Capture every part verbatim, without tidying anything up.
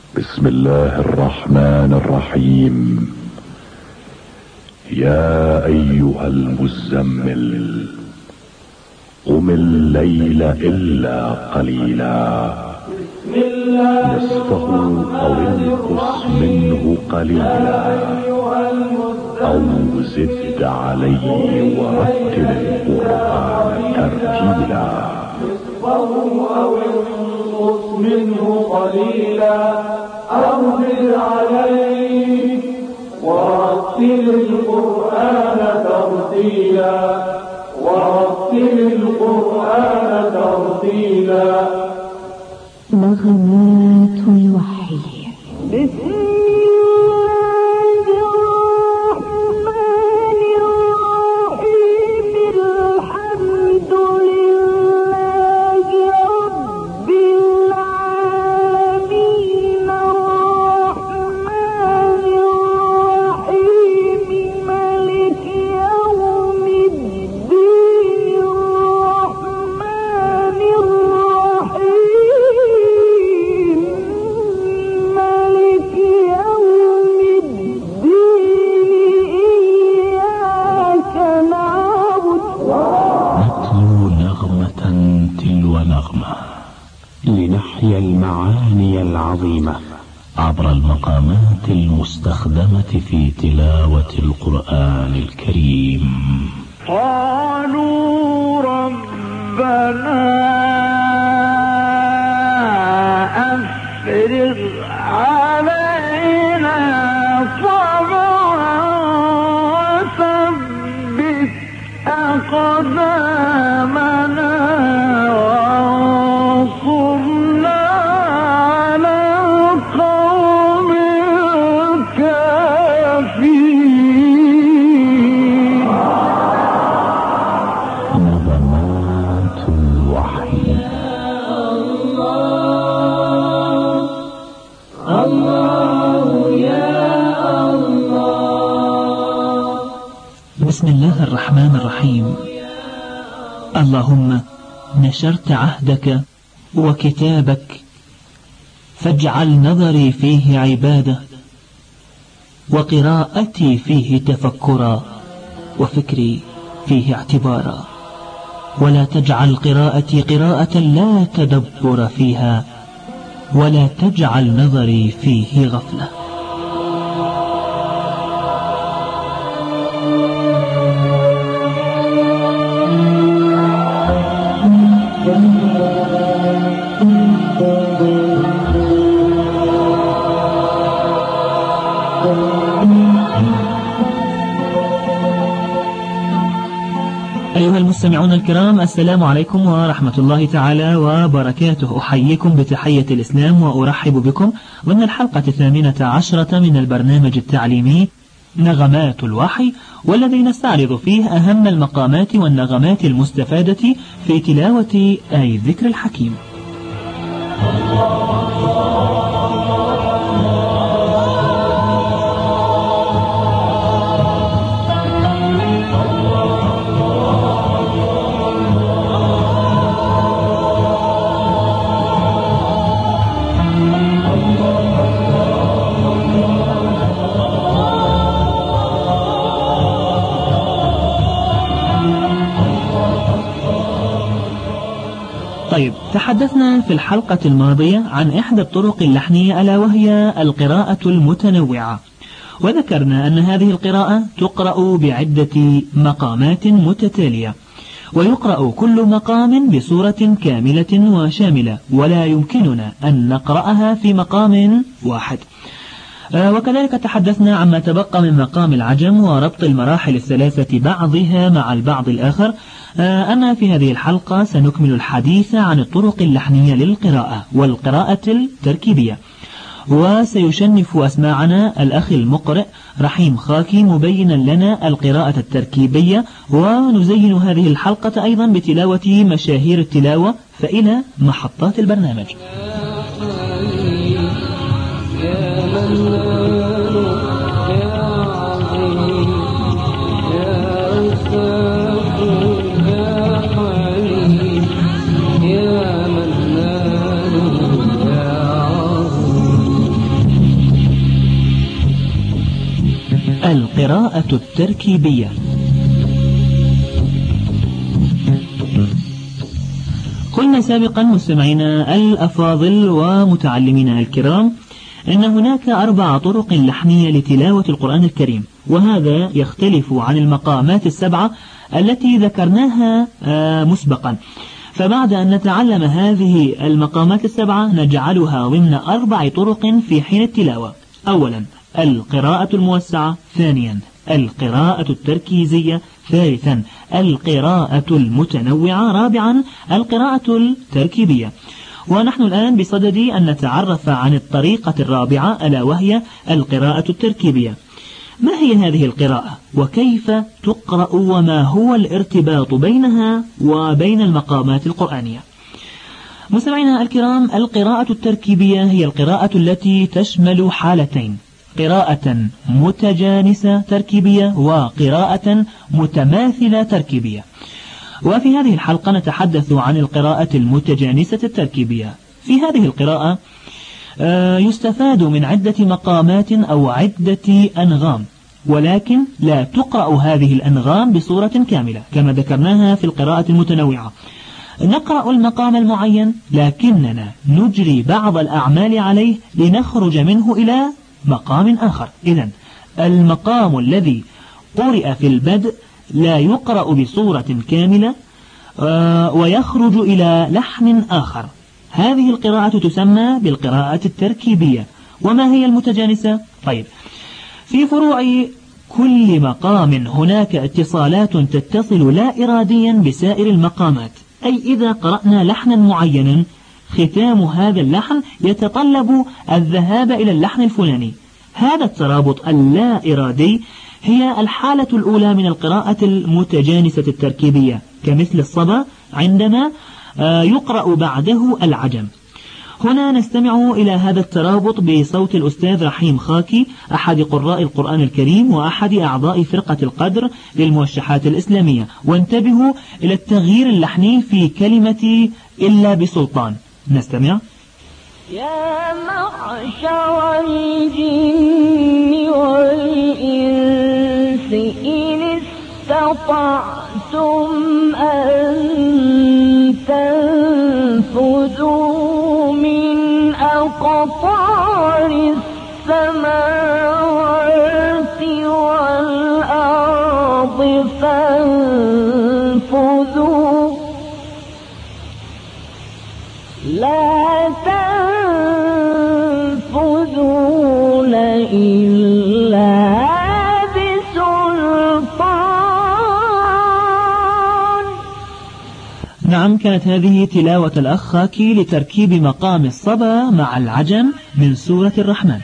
بسم الله الرحمن الرحيم. يا ايها المزمل قم الليل الا قليلا نصفه او انقص منه قليلا او زد عليه ورتل القرآن ترتيلا. أو انقص منه قليلا أو زد عليه ورتل القرآن ترتيلا ورتل القرآن ترتيلا. نغمات الوحي. لنحيا المعاني العظيمة عبر المقامات المستخدمة في تلاوة القرآن الكريم. قالوا ربنا أفرغ علينا صبرا وثبت أقدامنا بسم الله الرحمن الرحيم. اللهم نشرت عهدك وكتابك فاجعل نظري فيه عبادة وقراءتي فيه تفكرا وفكري فيه اعتبارا، ولا تجعل قراءتي قراءة لا تدبر فيها، ولا تجعل نظري فيه غفلة. أيها المستمعون الكرام، السلام عليكم ورحمة الله تعالى وبركاته. أحييكم بتحية الإسلام وأرحب بكم ضمن الحلقة الثامنة عشرة من البرنامج التعليمي نغمات الوحي، والذي نستعرض فيه أهم المقامات والنغمات المستفادة في تلاوة آي الذكر الحكيم. طيب، تحدثنا في الحلقة الماضية عن إحدى الطرق اللحنية ألا وهي القراءة المتنوعة، وذكرنا أن هذه القراءة تقرأ بعدة مقامات متتالية، ويقرأ كل مقام بصورة كاملة وشاملة، ولا يمكننا أن نقرأها في مقام واحد. وكذلك تحدثنا عما تبقى من مقام العجم وربط المراحل الثلاثة بعضها مع البعض الآخر. أما في هذه الحلقة سنكمل الحديث عن الطرق اللحنية للقراءة والقراءة التركيبية، وسيشنف أسماعنا الأخ المقرئ رحيم خاكي مبينا لنا القراءة التركيبية، ونزين هذه الحلقة أيضا بتلاوة مشاهير التلاوة، فإلى محطات البرنامج. القراءة التركيبية. قلنا سابقا مستمعينا الأفاضل ومتعلمينا الكرام أن هناك أربع طرق لحنية لتلاوة القرآن الكريم، وهذا يختلف عن المقامات السبعة التي ذكرناها مسبقا. فبعد أن نتعلم هذه المقامات السبعة نجعلها ضمن أربع طرق في حين التلاوة: أولا القراءة الموسعة، ثانيا القراءة التركيزية، ثالثا القراءة المتنوعة، رابعا القراءة التركيبية. ونحن الآن بصدد أن نتعرف عن الطريقة الرابعة ألا وهي القراءة التركيبية. ما هي هذه القراءة وكيف تقرأ وما هو الارتباط بينها وبين المقامات القرآنية؟ مستمعينا الكرام، القراءة التركيبية هي القراءة التي تشمل حالتين: قراءة متجانسة تركيبية وقراءة متماثلة تركيبية. وفي هذه الحلقة نتحدث عن القراءة المتجانسة التركيبية. في هذه القراءة يستفاد من عدة مقامات أو عدة أنغام، ولكن لا تقرأ هذه الأنغام بصورة كاملة كما ذكرناها في القراءة المتنوعة. نقرأ المقام المعين لكننا نجري بعض الأعمال عليه لنخرج منه إلى مقام آخر. إذن المقام الذي قرئ في البدء لا يقرأ بصورة كاملة ويخرج إلى لحن آخر. هذه القراءة تسمى بالقراءة التركيبية. وما هي المتجانسة؟ طيب، في فروع كل مقام هناك اتصالات تتصل لا إراديا بسائر المقامات، أي إذا قرأنا لحنا معينا ختام هذا اللحن يتطلب الذهاب إلى اللحن الفلاني. هذا الترابط اللا إرادي هي الحالة الأولى من القراءة المتجانسة التركيبية، كمثل الصبا عندما يقرأ بعده العجم. هنا نستمع إلى هذا الترابط بصوت الأستاذ رحيم خاكي، أحد قراء القرآن الكريم وأحد أعضاء فرقة القدر للموشحات الإسلامية. وانتبهوا إلى التغيير اللحني في كلمة إلا بسلطان. نستمع: يا معشر الجن والإنس إن استطعتم أن تنفذوا من أقطار السماوات والأرض فانفذوا لا تنفذون إلا بسلطان. نعم، كانت هذه تلاوة الأخ خاكي لتركيب مقام الصبا مع العجم من سورة الرحمن.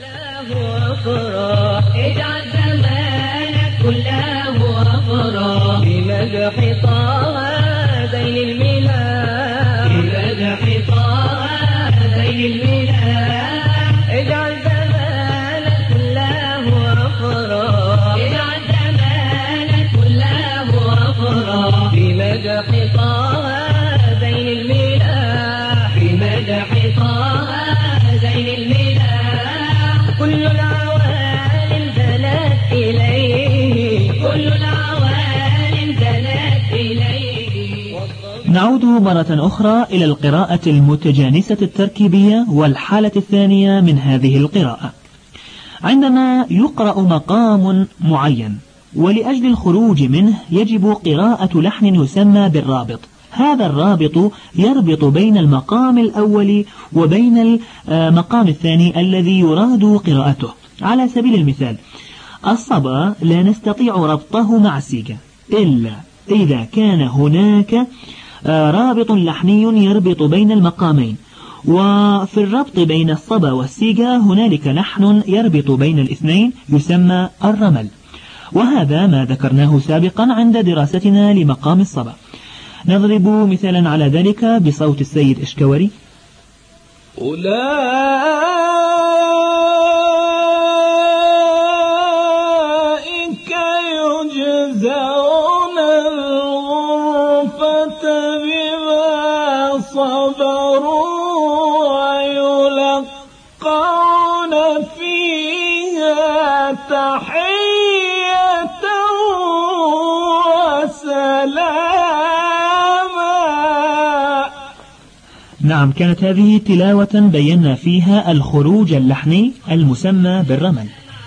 اجعل زمانك كله أفراح بمدح طه بين الميلاد، بمدح طه بين الميلاد. اجعل زمانك كله أفراح، اجعل زمانك كله أفراح بمدح طه بين الميلاد، بمدح طه بين الميلاد. كل العوالم زنت إليه، كل العوالم زنت إليه. نعود مرة أخرى إلى القراءة المتجانسة التركيبية والحالة الثانية من هذه القراءة. عندما يقرأ مقام معين ولأجل الخروج منه يجب قراءة لحن يسمى بالرابط. هذا الرابط يربط بين المقام الأول وبين المقام الثاني الذي يراد قراءته. على سبيل المثال، الصبا لا نستطيع ربطه مع السيجا إلا إذا كان هناك رابط لحني يربط بين المقامين، وفي الربط بين الصبا والسيجا هنالك لحن يربط بين الاثنين يسمى الرمل، وهذا ما ذكرناه سابقا عند دراستنا لمقام الصبا. نضرب مثالا على ذلك بصوت السيد إشكوري: أولئك يجزون الغرفة بما صبروا ويلقون فيها تحية نعم، كانت هذه تلاوة بينا فيها الخروج اللحني المسمى بالرمل.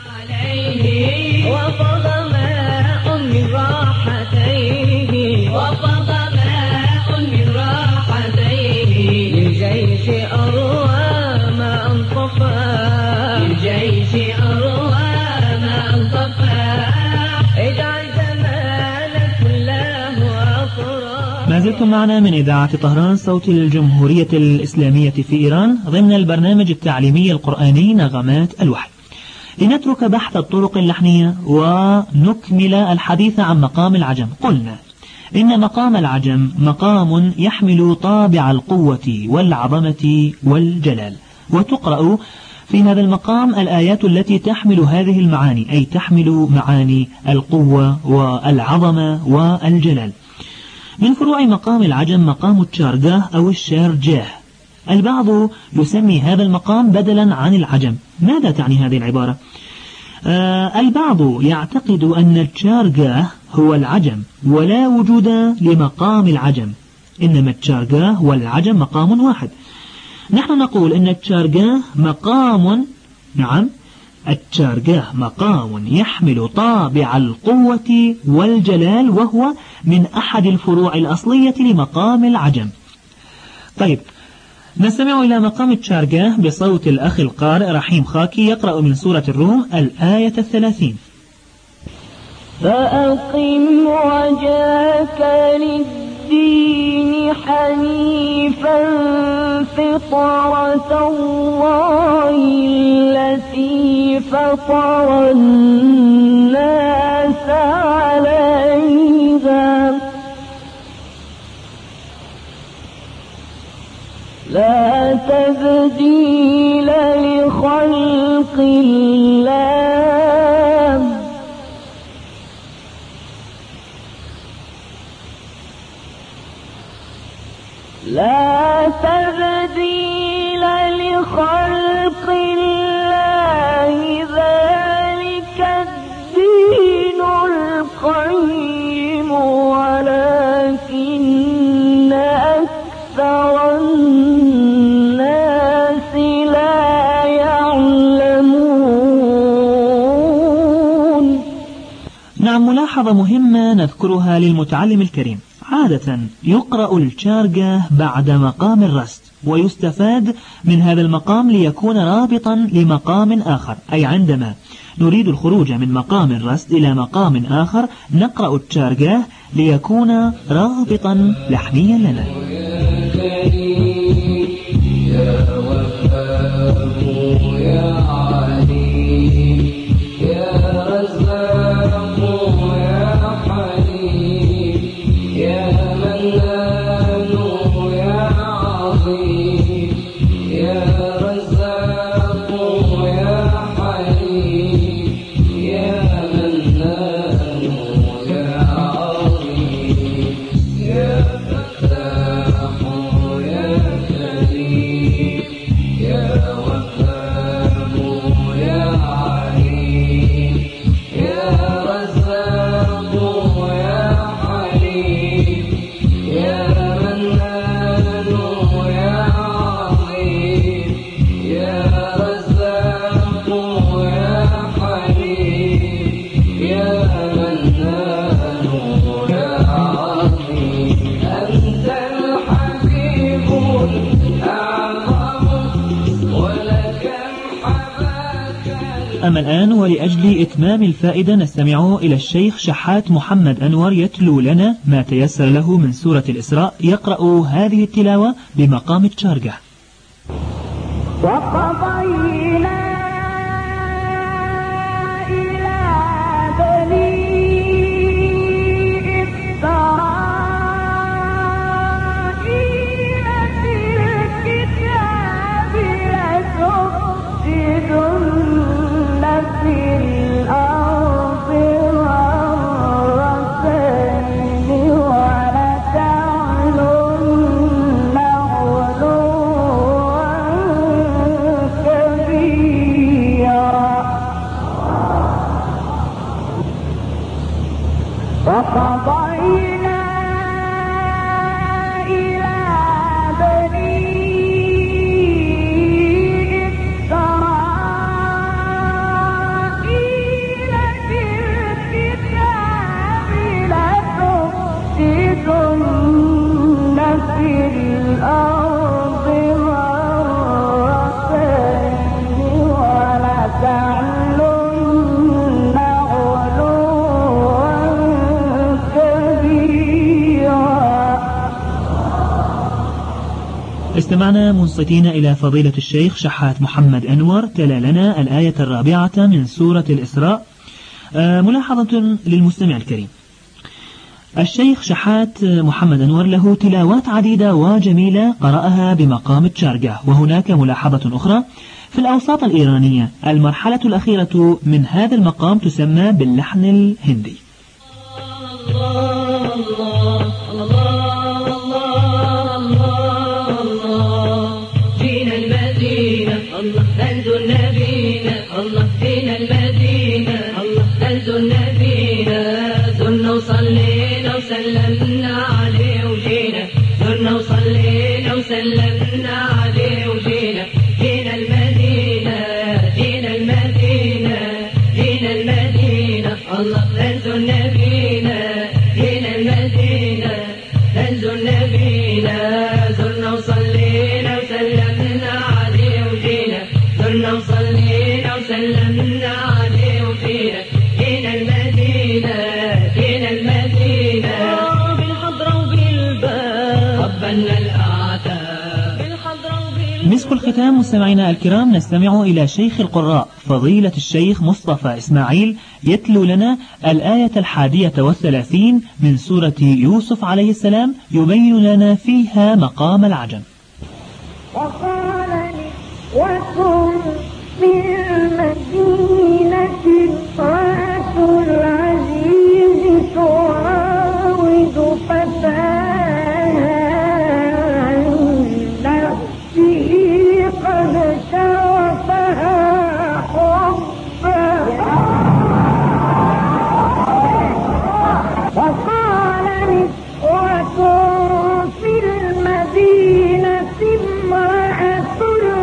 وفض ماء من راحتيه وفض ماء من راحتيه للجيش أروى ما أنطفى للجيش أروى ما أنطفى اجعل زمانك كله أفرا. ما زلتم معنا من إذاعة طهران صوت الجمهورية الإسلامية في إيران ضمن البرنامج التعليمي القرآني نغمات الوحي. لنترك بحث الطرق اللحنية ونكمل الحديث عن مقام العجم. قلنا إن مقام العجم مقام يحمل طابع القوة والعظمة والجلال، وتقرأ في هذا المقام الآيات التي تحمل هذه المعاني، أي تحمل معاني القوة والعظمة والجلال. من فروع مقام العجم مقام التشارجاه أو الشارجاه. البعض يسمي هذا المقام بدلا عن العجم. ماذا تعني هذه العبارة؟ آه البعض يعتقد أن التشارجاه هو العجم ولا وجود لمقام العجم، إنما التشارجاه والعجم مقام واحد. نحن نقول أن التشارجاه مقام، نعم، التشارجاه مقام يحمل طابع القوة والجلال، وهو من أحد الفروع الأصلية لمقام العجم. طيب، نستمع إلى مقام التشارجاه بصوت الأخ القارئ رحيم خاكي يقرأ من سورة الروم الآية الثلاثين. فأقم وجهك للدين حنيفا فطرة الله التي فطر الناس عليها لا تبديل لخلق الله لا تبديل لخلق الله ذلك الدين القيم ولكن أكثر الناس لا يعلمون. نعم، ملاحظة مهمة نذكرها للمتعلم الكريم. عادة يقرأ التشارجاه بعد مقام الرست، ويستفاد من هذا المقام ليكون رابطا لمقام آخر، أي عندما نريد الخروج من مقام الرست إلى مقام آخر نقرأ التشارجاه ليكون رابطا لحنيا لنا. أما الآن ولأجل إتمام الفائدة نستمع إلى الشيخ شحات محمد أنور يتلو لنا ما تيسر له من سورة الإسراء، يقرأ هذه التلاوة بمقام التشارجاه. وقضينا إلى بني إسرائيل في الكتاب لتفسدن في الأرض مرتين ولتعلن علوا كبيرا. استمعنا منصتين إلى فضيلة الشيخ شحات محمد أنور تلا لنا الآية الرابعة من سورة الإسراء. آه ملاحظة للمستمع الكريم، الشيخ شحات محمد أنور له تلاوات عديدة وجميلة قرأها بمقام التشارقة. وهناك ملاحظة أخرى في الأوساط الإيرانية، المرحلة الأخيرة من هذا المقام تسمى باللحن الهندي. الله الله الله الله الله جينا المدينة الله ننزل نبينا الله جينا المدينة الله ننزل نبينا زرنا وصلينا وسلمنا عليه وجينا زرنا وصلينا وسلمنا عليه وجينا جينا المدينة جينا المدينة جينا المدينة الله ننزل نبينا جينا المدينة ننزل نبينا زرنا وصلينا وسلمنا عليه وجينا زرنا وصلينا وسلمنا عليه وجينا جينا المدينة جينا المدينة بالحضرة وبالباب قبلنا الأعتاب بالحضرة وبالباب. مسك الختام مستمعينا الكرام، نستمع إلى شيخ القراء فضيلة الشيخ مصطفى إسماعيل يتلو لنا الآية الحادية والثلاثين من سورة يوسف عليه السلام، يبين لنا فيها مقام العجم. وقال وكن في المدينة امرأة العزيز تراود فتاها عن نفسه قد شغفها حبا. وقال نسوة في المدينة امرأة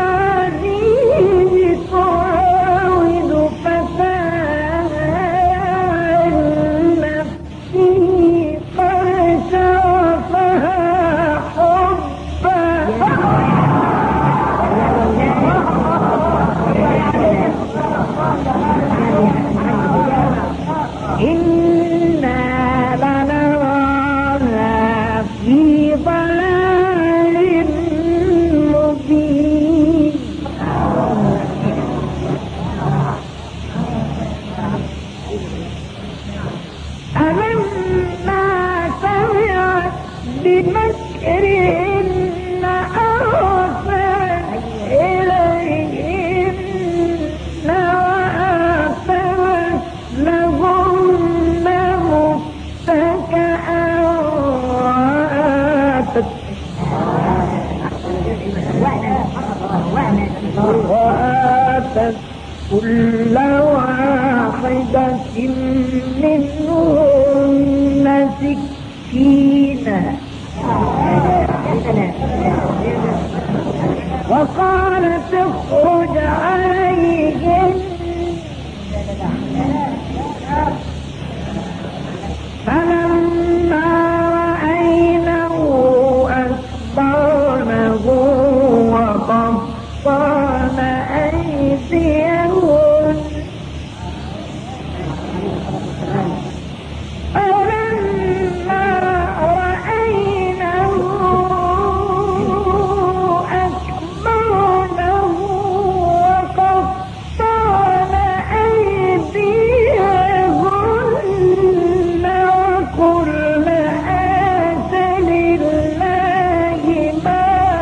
العزيز تراود فتاها عن نفسه قد شغفها حبا. إنا لنراها في ضلال مبين. ألما سمعت بمكرهن أرسلت إليهن وآتت لهن متكئا وآتت كل واحدة منهن سكينا وقالت اخرج عليهم فلما رأينه أكبرنه وقطعن أيديهن فلما رأينه أكبرنه وقطعن أيديهن وقلن حاش لله ما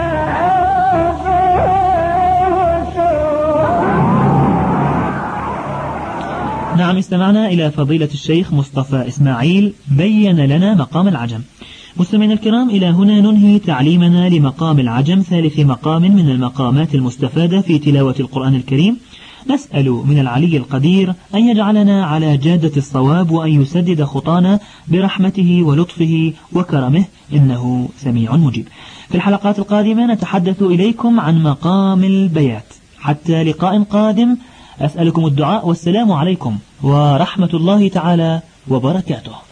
نعم، استمعنا إلى فضيلة الشيخ مصطفى إسماعيل بين لنا مقام العجم. مستمعينا الكرام، إلى هنا ننهي تعليمنا لمقام العجم، ثالث مقام من المقامات المستفادة في تلاوة القرآن الكريم. نسأل من العلي القدير أن يجعلنا على جادة الصواب وأن يسدد خطانا برحمته ولطفه وكرمه، إنه سميع مجيب. في الحلقات القادمة نتحدث إليكم عن مقام البيات. حتى لقاء قادم، أسألكم الدعاء، والسلام عليكم ورحمة الله تعالى وبركاته.